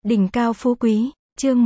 Đỉnh cao phú quý, chương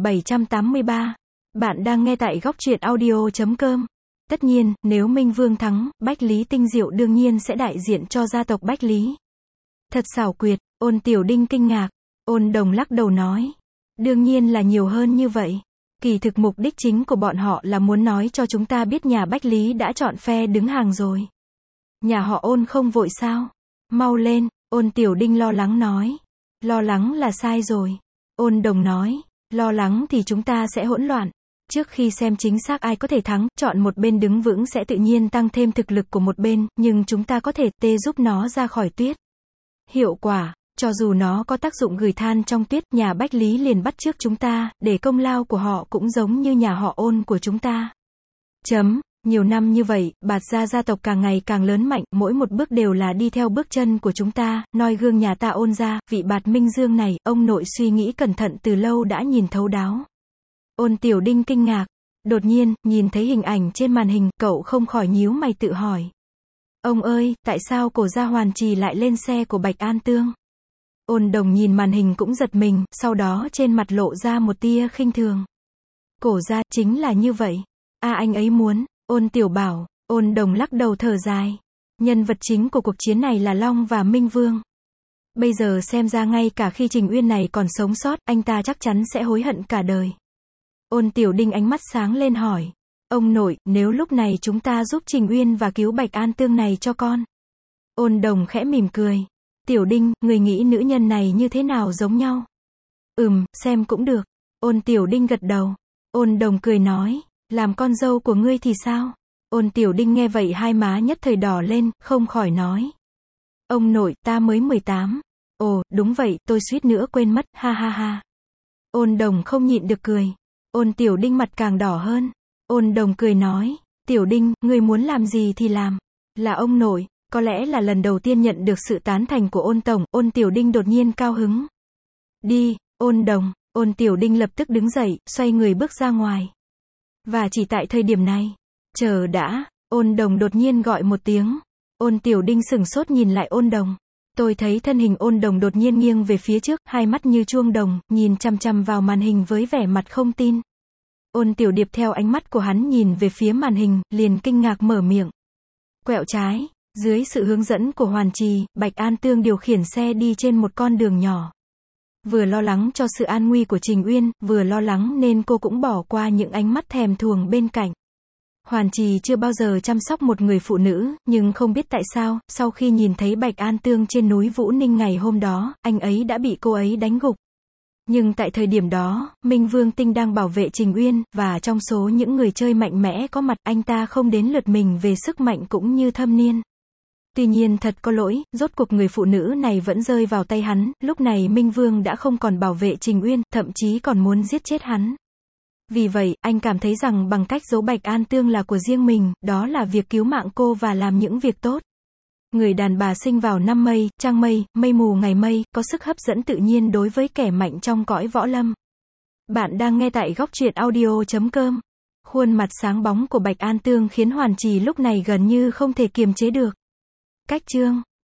1783. Bạn đang nghe tại góc truyện audio.com. Tất nhiên, nếu Minh Vương thắng, Bách Lý Tinh Diệu đương nhiên sẽ đại diện cho gia tộc Bách Lý. Thật xảo quyệt, Ôn Tiểu Đinh kinh ngạc. Ôn Đồng lắc đầu nói. Đương nhiên là nhiều hơn như vậy. Kỳ thực mục đích chính của bọn họ là muốn nói cho chúng ta biết nhà Bách Lý đã chọn phe đứng hàng rồi. Nhà họ Ôn không vội sao? Mau lên, Ôn Tiểu Đinh lo lắng nói. Lo lắng là sai rồi. Ôn Đồng nói, lo lắng thì chúng ta sẽ hỗn loạn. Trước khi xem chính xác ai có thể thắng, chọn một bên đứng vững sẽ tự nhiên tăng thêm thực lực của một bên, nhưng chúng ta có thể giúp nó ra khỏi tuyết. Hiệu quả, cho dù nó có tác dụng gửi than trong tuyết, nhà Bách Lý liền bắt chước chúng ta, để công lao của họ cũng giống như nhà họ Ôn của chúng ta. Nhiều năm như vậy, Bạt gia tộc càng ngày càng lớn mạnh, mỗi một bước đều là đi theo bước chân của chúng ta, noi gương nhà ta Ôn gia, vị Bạt Minh Dương này, ông nội suy nghĩ cẩn thận từ lâu đã nhìn thấu đáo. Ôn Tiểu Đinh kinh ngạc. Đột nhiên, nhìn thấy hình ảnh trên màn hình, cậu không khỏi nhíu mày tự hỏi. Ông ơi, tại sao Cổ gia Hoàn Trì lại lên xe của Bạch An Tương? Ôn Đồng nhìn màn hình cũng giật mình, sau đó trên mặt lộ ra một tia khinh thường. Cổ gia, chính là như vậy. Anh ấy muốn. Ôn Tiểu bảo. Ôn Đồng lắc đầu thở dài. Nhân vật chính của cuộc chiến này là Long và Minh Vương. Bây giờ xem ra ngay cả khi Trình Uyên này còn sống sót, anh ta chắc chắn sẽ hối hận cả đời. Ôn Tiểu Đinh ánh mắt sáng lên hỏi. Ông nội, nếu lúc này chúng ta giúp Trình Uyên và cứu Bạch An Tương này cho con. Ôn Đồng khẽ mỉm cười. Tiểu Đinh, người nghĩ nữ nhân này như thế nào giống nhau? Xem cũng được. Ôn Tiểu Đinh gật đầu. Ôn Đồng cười nói. Làm con dâu của ngươi thì sao? Ôn Tiểu Đinh nghe vậy hai má nhất thời đỏ lên, không khỏi nói. Ông nội, ta mới 18. Ồ, đúng vậy, tôi suýt nữa quên mất, ha ha ha. Ôn Đồng không nhịn được cười. Ôn Tiểu Đinh mặt càng đỏ hơn. Ôn Đồng cười nói. Tiểu Đinh, ngươi muốn làm gì thì làm. Là ông nội. Có lẽ là lần đầu tiên nhận được sự tán thành của Ôn Tổng, Ôn Tiểu Đinh đột nhiên cao hứng. Đi, Ôn Đồng. Ôn Tiểu Đinh lập tức đứng dậy, xoay người bước ra ngoài. Và chỉ tại thời điểm này. Chờ đã, Ôn Đồng đột nhiên gọi một tiếng. Ôn Tiểu Đinh sửng sốt nhìn lại Ôn Đồng. Tôi thấy thân hình Ôn Đồng đột nhiên nghiêng về phía trước, hai mắt như chuông đồng, nhìn chằm chằm vào màn hình với vẻ mặt không tin. Ôn Tiểu Điệp theo ánh mắt của hắn nhìn về phía màn hình, liền kinh ngạc mở miệng. Quẹo trái. Dưới sự hướng dẫn của Hoàn Trì, Bạch An Tương điều khiển xe đi trên một con đường nhỏ. Vừa lo lắng cho sự an nguy của Trình Uyên, vừa lo lắng nên cô cũng bỏ qua những ánh mắt thèm thuồng bên cạnh. Hoàn Trì chưa bao giờ chăm sóc một người phụ nữ, nhưng không biết tại sao, sau khi nhìn thấy Bạch An Tương trên núi Vũ Ninh ngày hôm đó, anh ấy đã bị cô ấy đánh gục. Nhưng tại thời điểm đó, Minh Vương Tinh đang bảo vệ Trình Uyên, và trong số những người chơi mạnh mẽ có mặt, anh ta không đến lượt mình về sức mạnh cũng như thâm niên. Tuy nhiên thật có lỗi, rốt cuộc người phụ nữ này vẫn rơi vào tay hắn, lúc này Minh Vương đã không còn bảo vệ Trình Uyên, thậm chí còn muốn giết chết hắn. Vì vậy, anh cảm thấy rằng bằng cách giấu Bạch An Tương là của riêng mình, đó là việc cứu mạng cô và làm những việc tốt. Người đàn bà sinh vào năm mây, trăng mây, mây mù ngày mây, có sức hấp dẫn tự nhiên đối với kẻ mạnh trong cõi võ lâm. Bạn đang nghe tại góc truyện audio.com. Khuôn mặt sáng bóng của Bạch An Tương khiến Hoàn Trì lúc này gần như không thể kiềm chế được. Cách chương